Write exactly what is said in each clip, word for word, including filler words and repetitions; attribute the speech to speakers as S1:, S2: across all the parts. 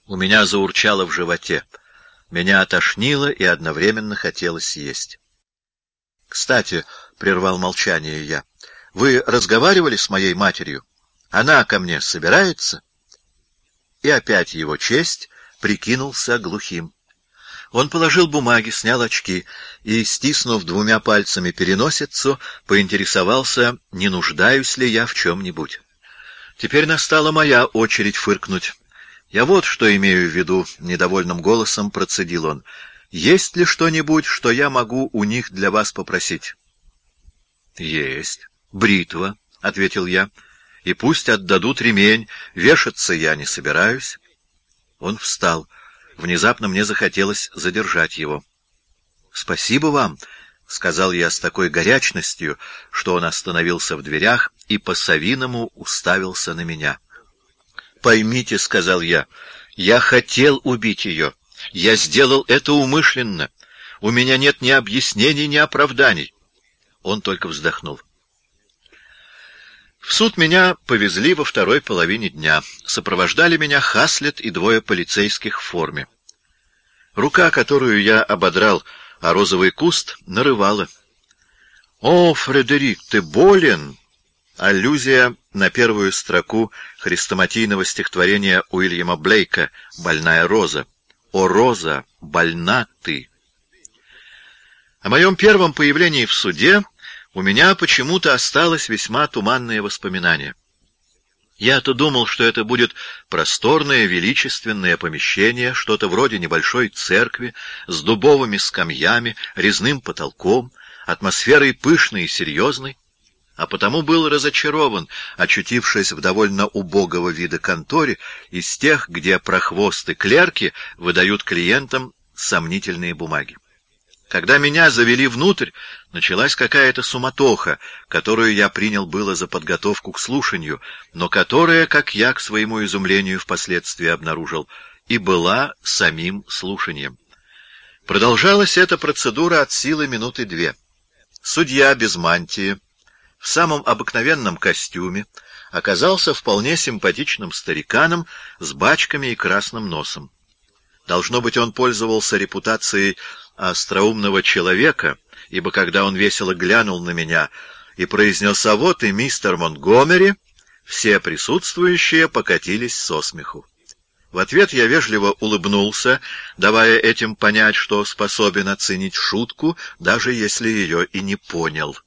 S1: У меня заурчало в животе. Меня отошнило и одновременно хотелось есть. — Кстати, — прервал молчание я, — вы разговаривали с моей матерью? Она ко мне собирается? И опять его честь прикинулся глухим. Он положил бумаги, снял очки и, стиснув двумя пальцами переносицу, поинтересовался, не нуждаюсь ли я в чем-нибудь. Теперь настала моя очередь фыркнуть. «Я вот что имею в виду», — недовольным голосом процедил он. «Есть ли что-нибудь, что я могу у них для вас попросить?» «Есть. Бритва», — ответил я. «И пусть отдадут ремень, вешаться я не собираюсь». Он встал. Внезапно мне захотелось задержать его. «Спасибо вам», — сказал я с такой горячностью, что он остановился в дверях и по-совиному уставился на меня. «Поймите», — сказал я, — «я хотел убить ее. Я сделал это умышленно. У меня нет ни объяснений, ни оправданий». Он только вздохнул. В суд меня повезли во второй половине дня. Сопровождали меня Хаслет и двое полицейских в форме. Рука, которую я ободрал о розовый куст, нарывала. «О, Фредерик, ты болен!» Аллюзия на первую строку хрестоматийного стихотворения Уильяма Блейка «Больная роза». «О, роза, больна ты!» О моем первом появлении в суде у меня почему-то осталось весьма туманное воспоминание. Я-то думал, что это будет просторное, величественное помещение, что-то вроде небольшой церкви, с дубовыми скамьями, резным потолком, атмосферой пышной и серьезной, а потому был разочарован, очутившись в довольно убогого вида конторе, из тех, где прохвосты-клерки выдают клиентам сомнительные бумаги. Когда меня завели внутрь, началась какая-то суматоха, которую я принял было за подготовку к слушанию, но которая, как я к своему изумлению впоследствии обнаружил, и была самим слушанием. Продолжалась эта процедура от силы минуты две. Судья без мантии, в самом обыкновенном костюме, оказался вполне симпатичным стариканом с бачками и красным носом. Должно быть, он пользовался репутацией остроумного человека, ибо когда он весело глянул на меня и произнес «А вот и мистер Монтгомери», все присутствующие покатились со смеху. В ответ я вежливо улыбнулся, давая этим понять, что способен оценить шутку, даже если ее и не понял.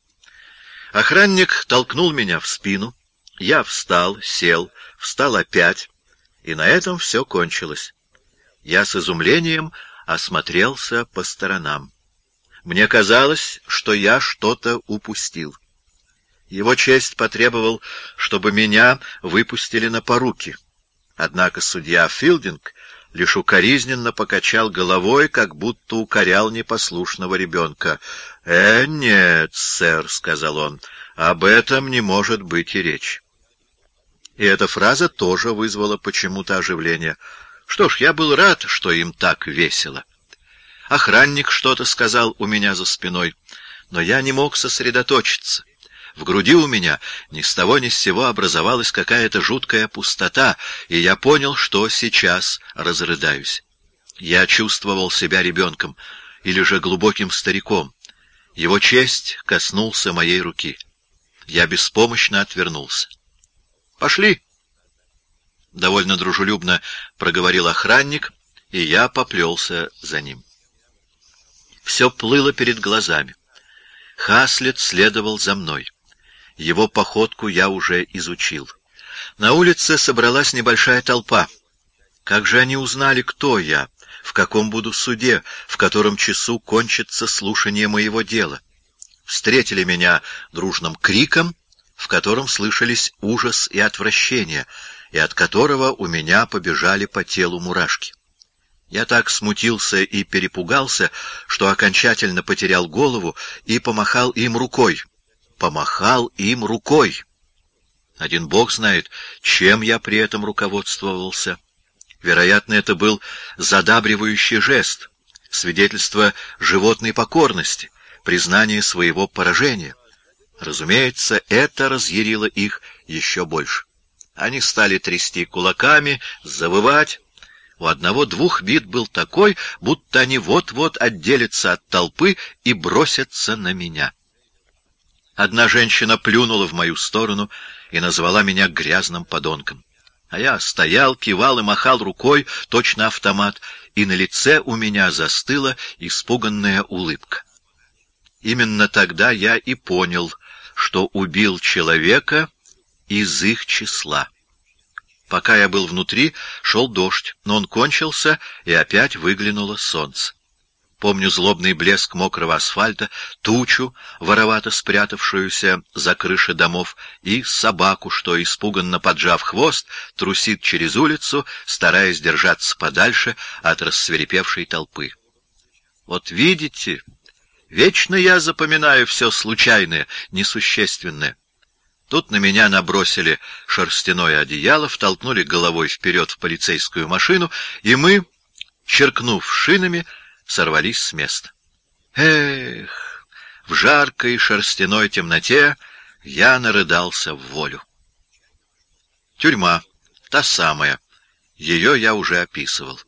S1: Охранник толкнул меня в спину, я встал, сел, встал опять, и на этом все кончилось. Я с изумлением осмотрелся по сторонам. Мне казалось, что я что-то упустил. Его честь потребовал, чтобы меня выпустили на поруки. Однако судья Филдинг лишь укоризненно покачал головой, как будто укорял непослушного ребенка. «Э, нет, сэр», — сказал он, — «об этом не может быть и речь». И эта фраза тоже вызвала почему-то оживление. Что ж, я был рад, что им так весело. Охранник что-то сказал у меня за спиной, но я не мог сосредоточиться. В груди у меня ни с того ни с сего образовалась какая-то жуткая пустота, и я понял, что сейчас разрыдаюсь. Я чувствовал себя ребенком или же глубоким стариком. Его честь коснулся моей руки. Я беспомощно отвернулся. «Пошли!» — довольно дружелюбно проговорил охранник, и я поплелся за ним. Все плыло перед глазами. Хаслет следовал за мной. Его походку я уже изучил. На улице собралась небольшая толпа. Как же они узнали, кто я, в каком буду суде, в котором часу кончится слушание моего дела? Встретили меня дружным криком, в котором слышались ужас и отвращение, и от которого у меня побежали по телу мурашки. Я так смутился и перепугался, что окончательно потерял голову и помахал им рукой. Помахал им рукой. Один бог знает, чем я при этом руководствовался. Вероятно, это был задабривающий жест, свидетельство животной покорности, признание своего поражения. Разумеется, это разъярило их еще больше. Они стали трясти кулаками, завывать. У одного-двух вид был такой, будто они вот-вот отделятся от толпы и бросятся на меня. Одна женщина плюнула в мою сторону и назвала меня грязным подонком. А я стоял, кивал и махал рукой, точно автомат, и на лице у меня застыла испуганная улыбка. Именно тогда я и понял, что убил человека из их числа. Пока я был внутри, шел дождь, но он кончился, и опять выглянуло солнце. Помню злобный блеск мокрого асфальта, тучу, воровато спрятавшуюся за крыши домов, и собаку, что, испуганно поджав хвост, трусит через улицу, стараясь держаться подальше от рассвирепевшей толпы. Вот видите, вечно я запоминаю все случайное, несущественное. Тут на меня набросили шерстяное одеяло, втолкнули головой вперед в полицейскую машину, и мы, черкнув шинами, сорвались с места. Эх, в жаркой шерстяной темноте я нарыдался в волю. Тюрьма, та самая, ее я уже описывал.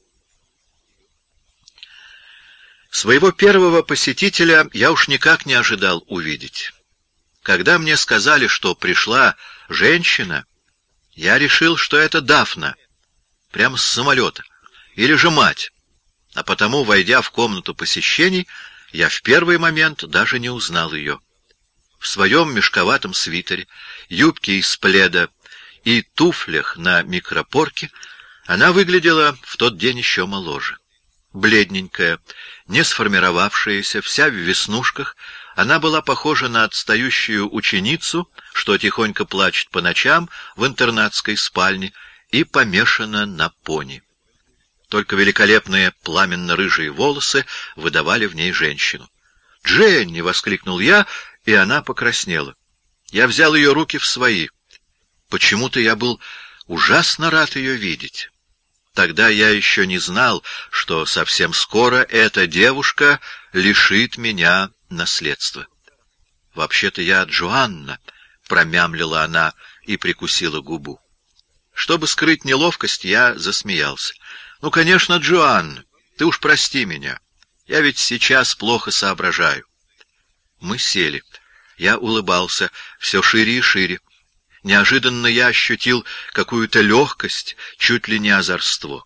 S1: Своего первого посетителя я уж никак не ожидал увидеть. Когда мне сказали, что пришла женщина, я решил, что это Дафна, прямо с самолета, или же мать. А потому, войдя в комнату посещений, я в первый момент даже не узнал ее. В своем мешковатом свитере, юбке из пледа и туфлях на микропорке она выглядела в тот день еще моложе. Бледненькая, не сформировавшаяся, вся в веснушках, она была похожа на отстающую ученицу, что тихонько плачет по ночам в интернатской спальне, и помешана на пони. Только великолепные пламенно-рыжие волосы выдавали в ней женщину. «Дженни!» — воскликнул я, и она покраснела. Я взял ее руки в свои. Почему-то я был ужасно рад ее видеть. Тогда я еще не знал, что совсем скоро эта девушка лишит меня наследства. «Вообще-то я Джоанна», — промямлила она и прикусила губу. Чтобы скрыть неловкость, я засмеялся. «Ну, конечно, Джоанна, ты уж прости меня. Я ведь сейчас плохо соображаю». Мы сели. Я улыбался все шире и шире. Неожиданно я ощутил какую-то легкость, чуть ли не озорство.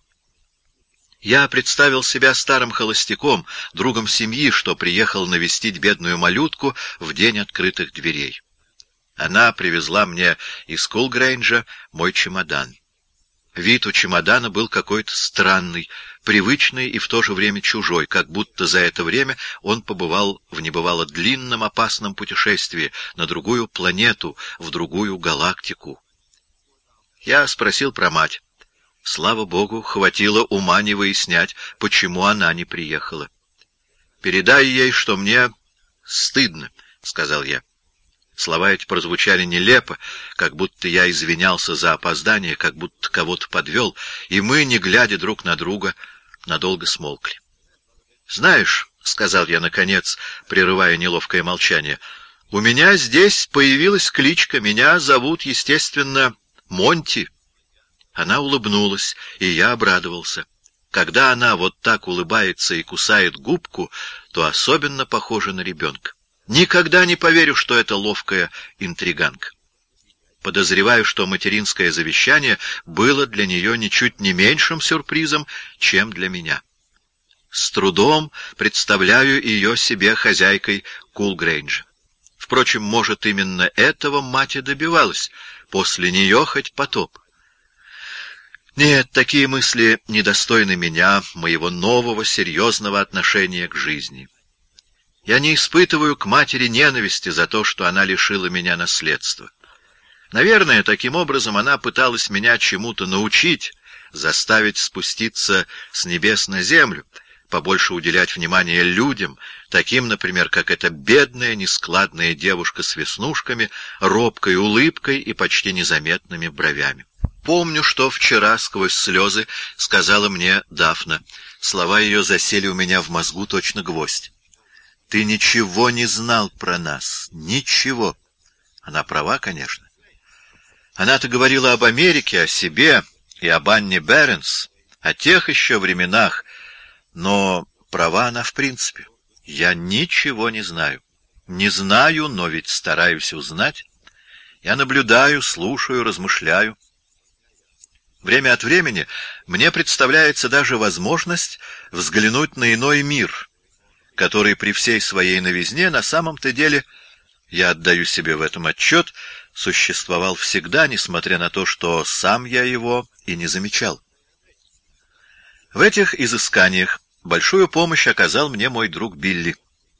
S1: Я представил себя старым холостяком, другом семьи, что приехал навестить бедную малютку в день открытых дверей. Она привезла мне из Кулгрейнджа мой чемодан. Вид у чемодана был какой-то странный, привычный и в то же время чужой, как будто за это время он побывал в небывало длинном опасном путешествии на другую планету, в другую галактику. Я спросил про мать. Слава Богу, хватило ума не выяснять, почему она не приехала. «Передай ей, что мне стыдно», — сказал я. Слова эти прозвучали нелепо, как будто я извинялся за опоздание, как будто кого-то подвел, и мы, не глядя друг на друга, надолго смолкли. «Знаешь», — сказал я наконец, прерывая неловкое молчание, — «у меня здесь появилась кличка, меня зовут, естественно, Монти». Она улыбнулась, и я обрадовался. Когда она вот так улыбается и кусает губку, то особенно похожа на ребенка. Никогда не поверю, что это ловкая интриганка. Подозреваю, что материнское завещание было для нее ничуть не меньшим сюрпризом, чем для меня. С трудом представляю ее себе хозяйкой Кулгрейнджа. Впрочем, может, именно этого мать и добивалась, после нее хоть потоп. Нет, такие мысли недостойны меня, моего нового серьезного отношения к жизни. Я не испытываю к матери ненависти за то, что она лишила меня наследства. Наверное, таким образом она пыталась меня чему-то научить, заставить спуститься с небес на землю, побольше уделять внимание людям, таким, например, как эта бедная, нескладная девушка с веснушками, робкой улыбкой и почти незаметными бровями. Помню, что вчера сквозь слезы сказала мне Дафна. Слова ее засели у меня в мозгу точно гвоздь. «Ты ничего не знал про нас. Ничего». Она права, конечно. Она-то говорила об Америке, о себе и об Анне Беренс, о тех еще временах, но права она в принципе. Я ничего не знаю. Не знаю, но ведь стараюсь узнать. Я наблюдаю, слушаю, размышляю. Время от времени мне представляется даже возможность взглянуть на иной мир, который при всей своей новизне на самом-то деле, я отдаю себе в этом отчет, существовал всегда, несмотря на то, что сам я его и не замечал. В этих изысканиях большую помощь оказал мне мой друг Билли.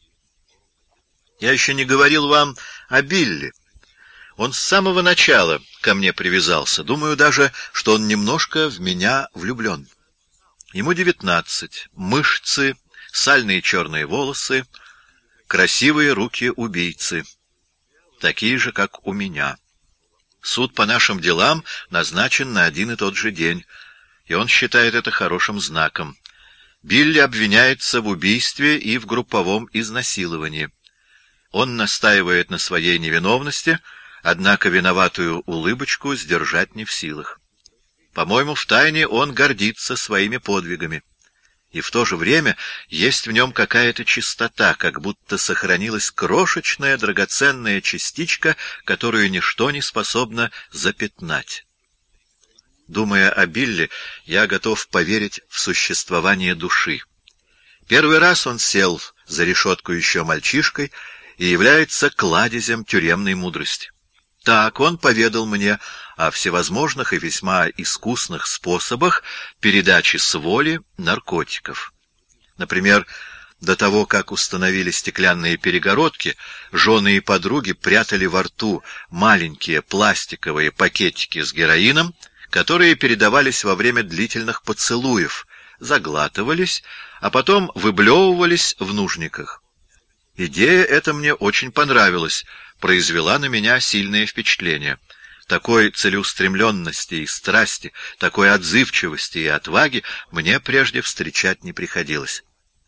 S1: Я еще не говорил вам о Билли. Он с самого начала ко мне привязался. Думаю даже, что он немножко в меня влюблен. Ему девятнадцать, мышцы, сальные черные волосы, красивые руки убийцы, такие же, как у меня. Суд по нашим делам назначен на один и тот же день, и он считает это хорошим знаком. Билли обвиняется в убийстве и в групповом изнасиловании. Он настаивает на своей невиновности, однако виноватую улыбочку сдержать не в силах. По-моему, втайне он гордится своими подвигами. И в то же время есть в нем какая-то чистота, как будто сохранилась крошечная драгоценная частичка, которую ничто не способно запятнать. Думая о Билли, я готов поверить в существование души. Первый раз он сел за решетку еще мальчишкой и является кладезем тюремной мудрости. Так он поведал мне о всевозможных и весьма искусных способах передачи с воли наркотиков. Например, до того, как установили стеклянные перегородки, жены и подруги прятали во рту маленькие пластиковые пакетики с героином, которые передавались во время длительных поцелуев, заглатывались, а потом выблевывались в нужниках. Идея эта мне очень понравилась, произвела на меня сильное впечатление. Такой целеустремленности и страсти, такой отзывчивости и отваги мне прежде встречать не приходилось.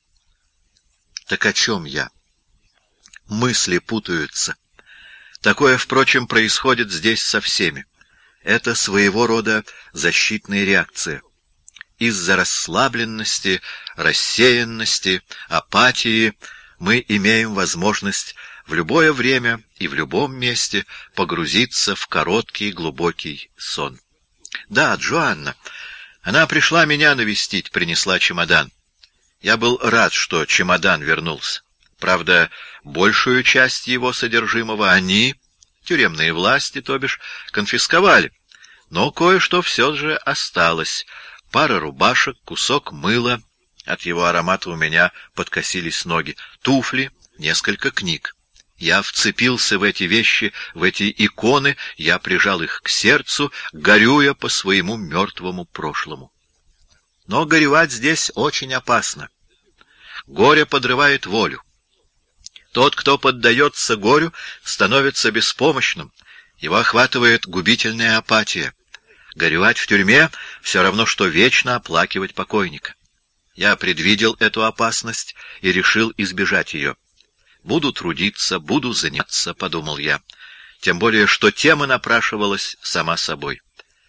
S1: Так о чем я? Мысли путаются. Такое, впрочем, происходит здесь со всеми. Это своего рода защитная реакция. Из-за расслабленности, рассеянности, апатии мы имеем возможность в любое время и в любом месте погрузиться в короткий глубокий сон. Да, Джоанна. Она пришла меня навестить, принесла чемодан. Я был рад, что чемодан вернулся. Правда, большую часть его содержимого они, тюремные власти, то бишь, конфисковали. Но кое-что все же осталось. Пара рубашек, кусок мыла. От его аромата у меня подкосились ноги. Туфли, несколько книг. Я вцепился в эти вещи, в эти иконы, я прижал их к сердцу, горюя по своему мертвому прошлому. Но горевать здесь очень опасно. Горе подрывает волю. Тот, кто поддается горю, становится беспомощным, его охватывает губительная апатия. Горевать в тюрьме — все равно, что вечно оплакивать покойника. Я предвидел эту опасность и решил избежать ее. «Буду трудиться, буду заняться», — подумал я. Тем более, что тема напрашивалась сама собой.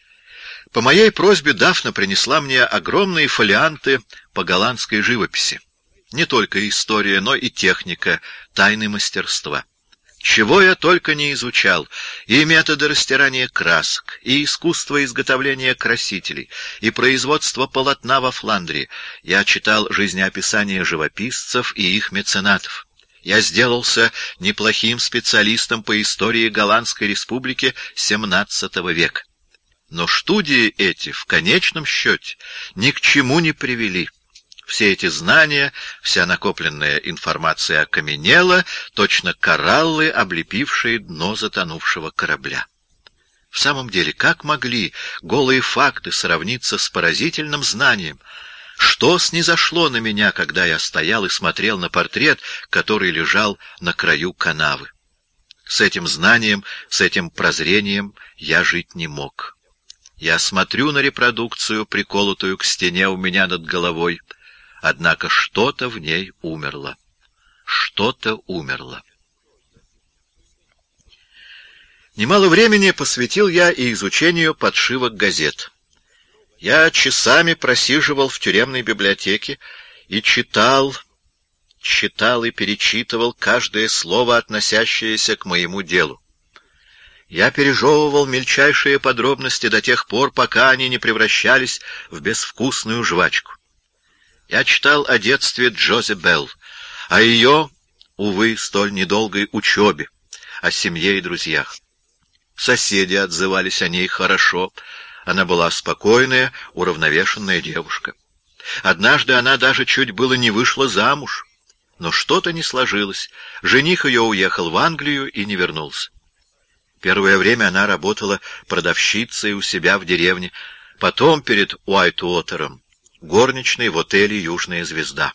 S1: По моей просьбе Дафна принесла мне огромные фолианты по голландской живописи. Не только история, но и техника, тайны мастерства. Чего я только не изучал: и методы растирания красок, и искусство изготовления красителей, и производство полотна во Фландрии. Я читал жизнеописания живописцев и их меценатов. Я сделался неплохим специалистом по истории Голландской республики семнадцатого века. Но студии эти, в конечном счете, ни к чему не привели. Все эти знания, вся накопленная информация окаменела, точно кораллы, облепившие дно затонувшего корабля. В самом деле, как могли голые факты сравниться с поразительным знанием? Что снизошло на меня, когда я стоял и смотрел на портрет, который лежал на краю канавы? С этим знанием, с этим прозрением я жить не мог. Я смотрю на репродукцию, приколотую к стене у меня над головой, однако что-то в ней умерло. Что-то умерло. Немало времени посвятил я и изучению подшивок газет. Я часами просиживал в тюремной библиотеке и читал, читал и перечитывал каждое слово, относящееся к моему делу. Я пережевывал мельчайшие подробности до тех пор, пока они не превращались в безвкусную жвачку. Я читал о детстве Джози Белл, о ее, увы, столь недолгой учебе, о семье и друзьях. Соседи отзывались о ней хорошо. Она была спокойная, уравновешенная девушка. Однажды она даже чуть было не вышла замуж, но что-то не сложилось. Жених ее уехал в Англию и не вернулся. Первое время она работала продавщицей у себя в деревне, потом перед Уайтуотером, горничной в отеле «Южная звезда».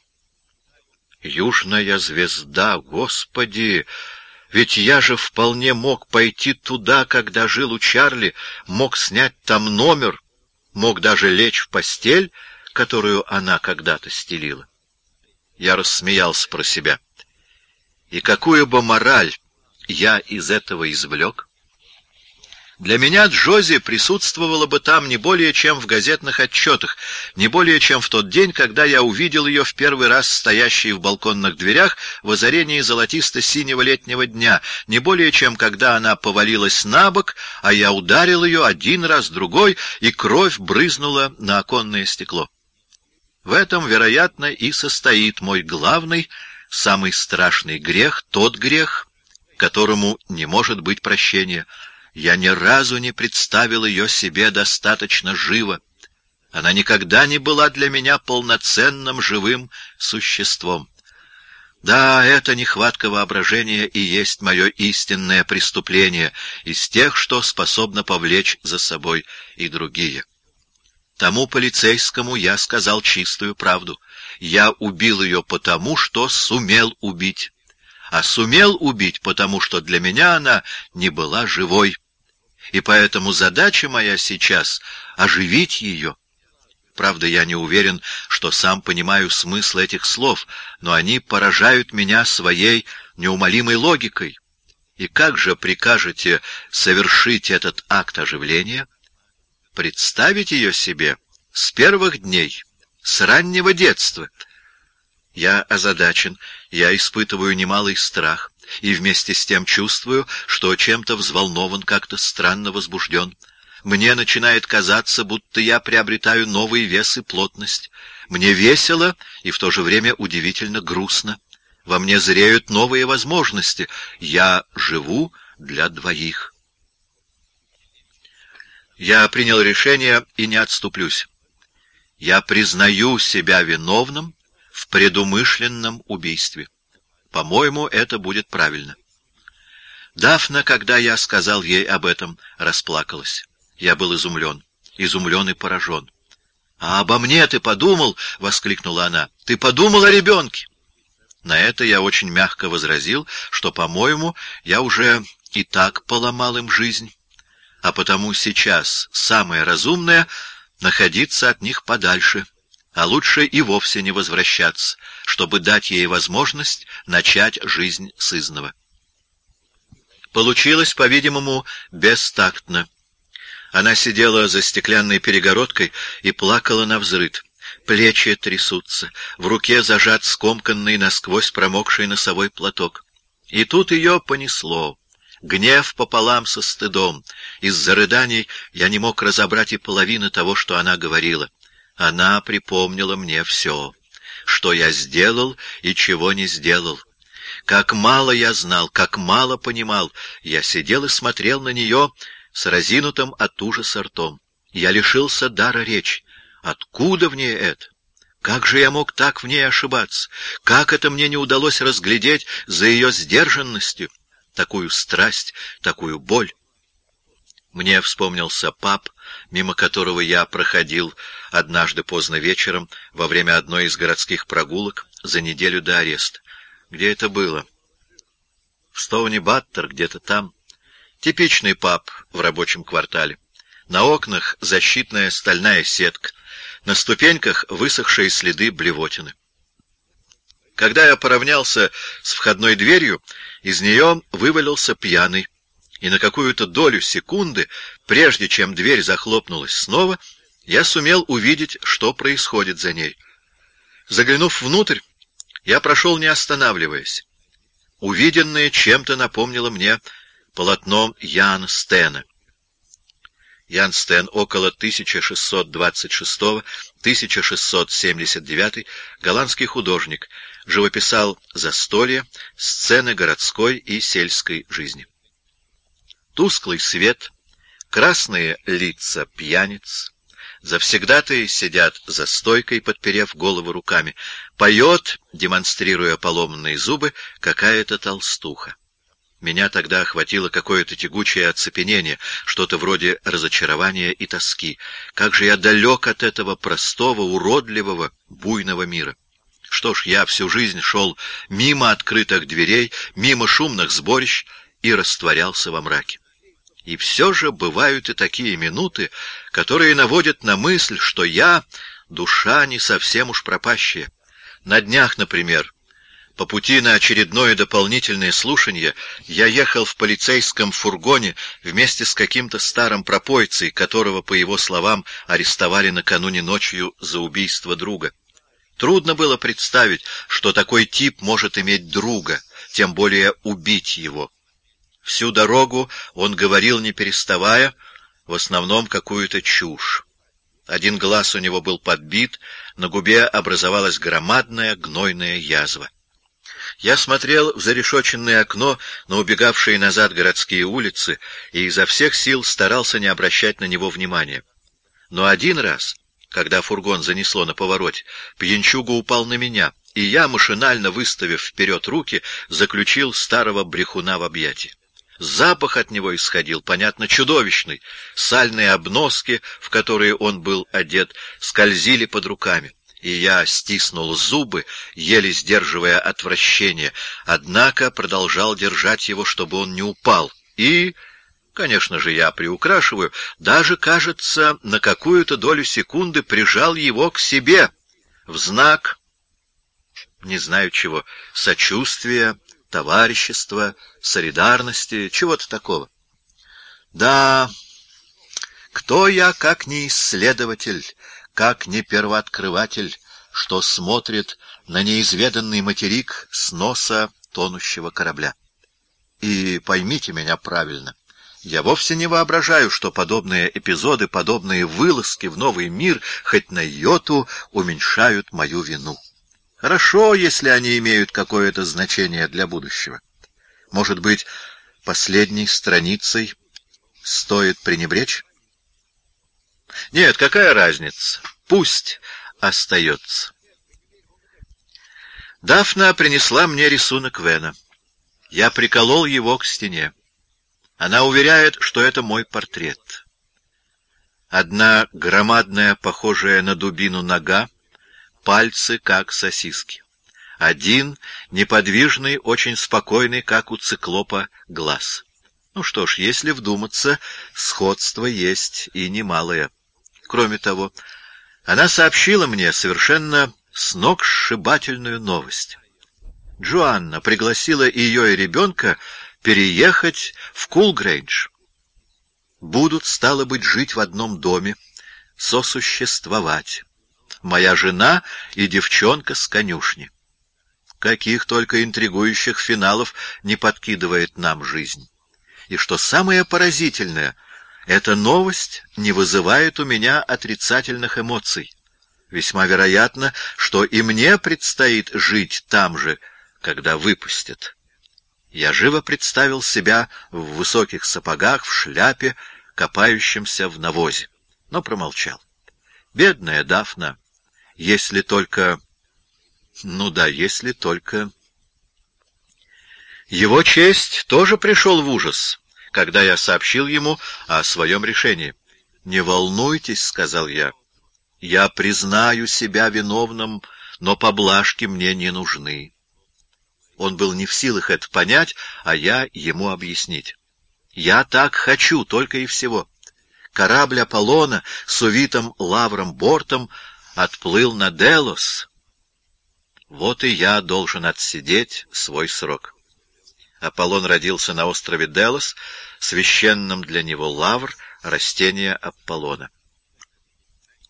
S1: «Южная звезда», Господи! Ведь я же вполне мог пойти туда, когда жил у Чарли, мог снять там номер, мог даже лечь в постель, которую она когда-то стелила. Я рассмеялся про себя. И какую бы мораль я из этого извлек? Для меня Джози присутствовала бы там не более чем в газетных отчетах, не более чем в тот день, когда я увидел ее в первый раз стоящей в балконных дверях в озарении золотисто-синего летнего дня, не более чем когда она повалилась на бок, а я ударил ее один раз, другой, и кровь брызнула на оконное стекло. В этом, вероятно, и состоит мой главный, самый страшный грех, тот грех, которому не может быть прощения. Я ни разу не представил ее себе достаточно живо. Она никогда не была для меня полноценным живым существом. Да, эта нехватка воображения и есть мое истинное преступление, из тех, что способно повлечь за собой и другие. Тому полицейскому я сказал чистую правду. Я убил ее потому, что сумел убить. А сумел убить, потому что для меня она не была живой. И поэтому задача моя сейчас — оживить ее. Правда, я не уверен, что сам понимаю смысл этих слов, но они поражают меня своей неумолимой логикой. И как же прикажете совершить этот акт оживления? Представить ее себе с первых дней, с раннего детства. Я озадачен, я испытываю немалый страх, и вместе с тем чувствую, что чем-то взволнован, как-то странно возбужден. Мне начинает казаться, будто я приобретаю новый вес и плотность. Мне весело и в то же время удивительно грустно. Во мне зреют новые возможности. Я живу для двоих. Я принял решение и не отступлюсь. Я признаю себя виновным в предумышленном убийстве. По-моему, это будет правильно. Дафна, когда я сказал ей об этом, расплакалась. Я был изумлен, изумлен и поражен. — А обо мне ты подумал? — воскликнула она. — Ты подумал о ребенке? На это я очень мягко возразил, что, по-моему, я уже и так поломал им жизнь, а потому сейчас самое разумное — находиться от них подальше, а лучше и вовсе не возвращаться, чтобы дать ей возможность начать жизнь сызнова. Получилось, по-видимому, бестактно. Она сидела за стеклянной перегородкой и плакала навзрыд. Плечи трясутся, в руке зажат скомканный насквозь промокший носовой платок. И тут ее понесло. Гнев пополам со стыдом. Из-за рыданий я не мог разобрать и половины того, что она говорила. Она припомнила мне все, что я сделал и чего не сделал. Как мало я знал, как мало понимал. Я сидел и смотрел на нее с разинутым от ужаса ртом. Я лишился дара речи. Откуда в ней это? Как же я мог так в ней ошибаться? Как это мне не удалось разглядеть за ее сдержанностью такую страсть, такую боль? Мне вспомнился паб, мимо которого я проходил однажды поздно вечером во время одной из городских прогулок за неделю до ареста. Где это было? В Стоуни-Баттер, где-то там. Типичный паб в рабочем квартале. На окнах защитная стальная сетка, на ступеньках высохшие следы блевотины. Когда я поравнялся с входной дверью, из нее вывалился пьяный, и на какую-то долю секунды, прежде чем дверь захлопнулась снова, я сумел увидеть, что происходит за ней. Заглянув внутрь, я прошел, не останавливаясь. Увиденное чем-то напомнило мне полотно Яна Стена. Ян Стен, около тысяча шестьсот двадцать шестого — тысяча шестьсот семьдесят девятый, голландский художник, живописал застолье, сцены городской и сельской жизни. Тусклый свет, красные лица пьяниц, завсегдатаи сидят за стойкой, подперев голову руками, поет, демонстрируя поломанные зубы, какая-то толстуха. Меня тогда охватило какое-то тягучее оцепенение, что-то вроде разочарования и тоски. Как же я далек от этого простого, уродливого, буйного мира! Что ж, я всю жизнь шел мимо открытых дверей, мимо шумных сборищ и растворялся во мраке. И все же бывают и такие минуты, которые наводят на мысль, что я — душа не совсем уж пропащая. На днях, например, по пути на очередное дополнительное слушание я ехал в полицейском фургоне вместе с каким-то старым пропойцей, которого, по его словам, арестовали накануне ночью за убийство друга. Трудно было представить, что такой тип может иметь друга, тем более убить его. Всю дорогу он говорил, не переставая, в основном какую-то чушь. Один глаз у него был подбит, на губе образовалась громадная гнойная язва. Я смотрел в зарешоченное окно на убегавшие назад городские улицы и изо всех сил старался не обращать на него внимания. Но один раз, когда фургон занесло на повороте, пьянчуга упал на меня, и я, машинально выставив вперед руки, заключил старого брехуна в объятия. Запах от него исходил, понятно, чудовищный. Сальные обноски, в которые он был одет, скользили под руками, и я стиснул зубы, еле сдерживая отвращение, однако продолжал держать его, чтобы он не упал. И, конечно же, я приукрашиваю, даже, кажется, на какую-то долю секунды прижал его к себе в знак, не знаю чего, сочувствия, товарищества, солидарности, чего-то такого. Да, кто я, как не исследователь, как не первооткрыватель, что смотрит на неизведанный материк с носа тонущего корабля? И поймите меня правильно, я вовсе не воображаю, что подобные эпизоды, подобные вылазки в новый мир хоть на йоту уменьшают мою вину. Хорошо, если они имеют какое-то значение для будущего. Может быть, последней страницей стоит пренебречь? Нет, какая разница? Пусть остается. Дафна принесла мне рисунок Вена. Я приколол его к стене. Она уверяет, что это мой портрет. Одна громадная, похожая на дубину нога, пальцы, как сосиски. Один неподвижный, очень спокойный, как у циклопа, глаз. Ну что ж, если вдуматься, сходство есть и немалое. Кроме того, она сообщила мне совершенно сногсшибательную новость. Джоанна пригласила ее и ребенка переехать в Кулгрейндж. Будут, стало быть, жить в одном доме, сосуществовать. Моя жена и девчонка с конюшни. Каких только интригующих финалов не подкидывает нам жизнь. И что самое поразительное, эта новость не вызывает у меня отрицательных эмоций. Весьма вероятно, что и мне предстоит жить там же, когда выпустят. Я живо представил себя в высоких сапогах, в шляпе, копающимся в навозе, но промолчал. Бедная Дафна, если только... Ну да, если только... Его честь тоже пришел в ужас, когда я сообщил ему о своем решении. «Не волнуйтесь», — сказал я, — «я признаю себя виновным, но поблажки мне не нужны». Он был не в силах это понять, а я ему объяснить. «Я так хочу, только и всего». Корабль Аполлона с увитым лавром бортом отплыл на Делос. Вот и я должен отсидеть свой срок. Аполлон родился на острове Делос, священном для него лавр, растение Аполлона.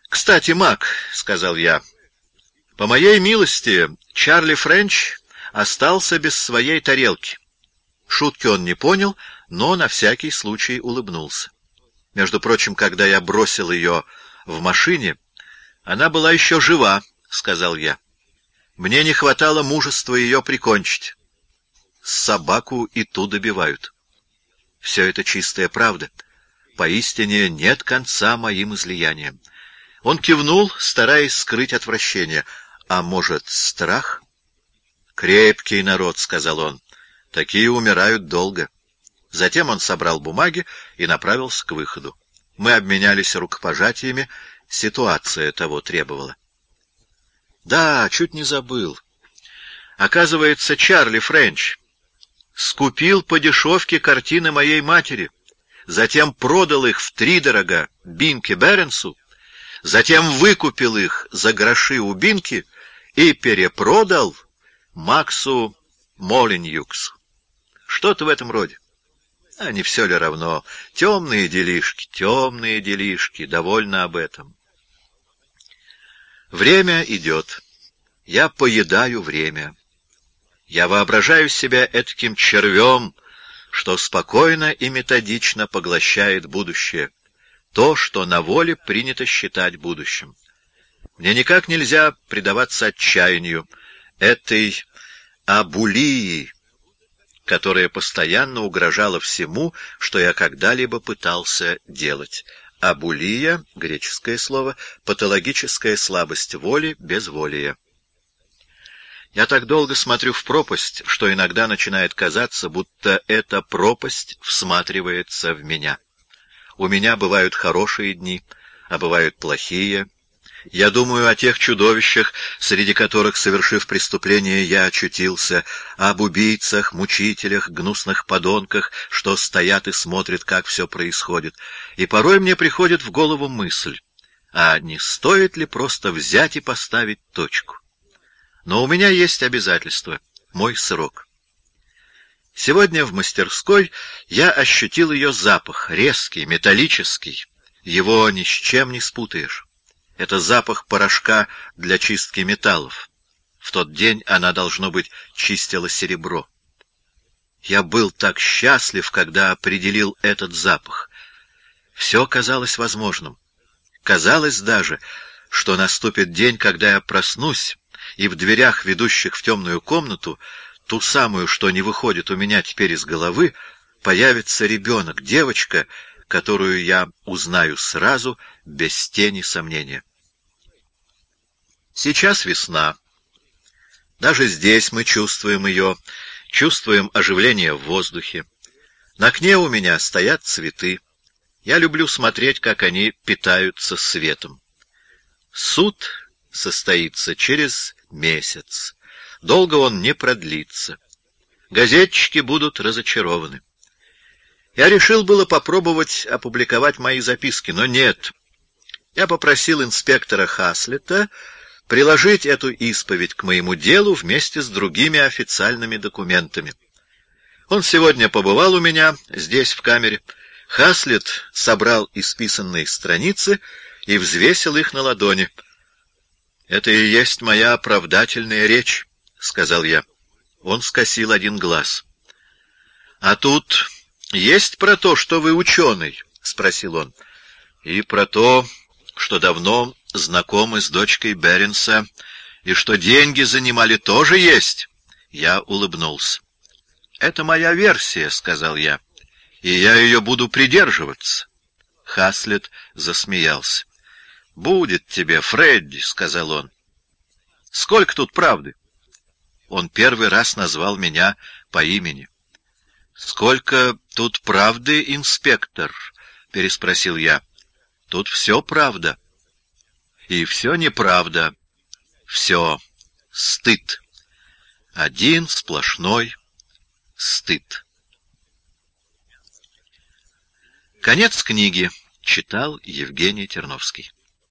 S1: «Кстати, Мак, — сказал я, — по моей милости Чарли Френч остался без своей тарелки». Шутки он не понял, но на всякий случай улыбнулся. Между прочим, когда я бросил ее в машине, она была еще жива, — сказал я. Мне не хватало мужества ее прикончить. Собаку и ту добивают. Все это чистая правда. Поистине нет конца моим излияниям. Он кивнул, стараясь скрыть отвращение. А может, страх? «Крепкий народ», — сказал он. «Такие умирают долго». Затем он собрал бумаги и направился к выходу. Мы обменялись рукопожатиями, ситуация того требовала. Да, чуть не забыл. Оказывается, Чарли Френч скупил по дешевке картины моей матери, затем продал их втридорога Бинки Беренсу, затем выкупил их за гроши у Бинки и перепродал Максу Молиньюксу. Что-то в этом роде. А не все ли равно? Темные делишки, темные делишки, довольно об этом. Время идет. Я поедаю время. Я воображаю себя этаким червем, что спокойно и методично поглощает будущее, то, что на воле принято считать будущим. Мне никак нельзя предаваться отчаянию, этой абулии, которая постоянно угрожала всему, что я когда-либо пытался делать. Абулия, греческое слово, патологическая слабость воли, безволие. Я так долго смотрю в пропасть, что иногда начинает казаться, будто эта пропасть всматривается в меня. У меня бывают хорошие дни, а бывают плохие. Я думаю о тех чудовищах, среди которых, совершив преступление, я очутился, об убийцах, мучителях, гнусных подонках, что стоят и смотрят, как все происходит. И порой мне приходит в голову мысль, а не стоит ли просто взять и поставить точку? Но у меня есть обязательство, мой срок. Сегодня в мастерской я ощутил ее запах, резкий, металлический. Его ни с чем не спутаешь. Это запах порошка для чистки металлов. В тот день она, должно быть, чистила серебро. Я был так счастлив, когда определил этот запах. Все казалось возможным. Казалось даже, что наступит день, когда я проснусь, и в дверях, ведущих в темную комнату, ту самую, что не выходит у меня теперь из головы, появится ребенок, девочка, которую я узнаю сразу, без тени сомнения. Сейчас весна. Даже здесь мы чувствуем ее, чувствуем оживление в воздухе. На окне у меня стоят цветы. Я люблю смотреть, как они питаются светом. Суд состоится через месяц. Долго он не продлится. Газетчики будут разочарованы. Я решил было попробовать опубликовать мои записки, но нет. Я попросил инспектора Хаслета приложить эту исповедь к моему делу вместе с другими официальными документами. Он сегодня побывал у меня здесь, в камере. Хаслет собрал исписанные страницы и взвесил их на ладони. «Это и есть моя оправдательная речь», — сказал я. Он скосил один глаз. «А тут есть про то, что вы ученый?» — спросил он. «И про то, что давно знакомы с дочкой Беренса, и что деньги занимали, тоже есть?» Я улыбнулся. «Это моя версия», — сказал я, — «и я ее буду придерживаться». Хаслет засмеялся. «Будет тебе, Фредди», — сказал он. «Сколько тут правды?» Он первый раз назвал меня по имени. «Сколько тут правды, инспектор?» — переспросил я. «Тут все правда. И все неправда. Все стыд. Один сплошной стыд». Конец книги. Читал Евгений Терновский.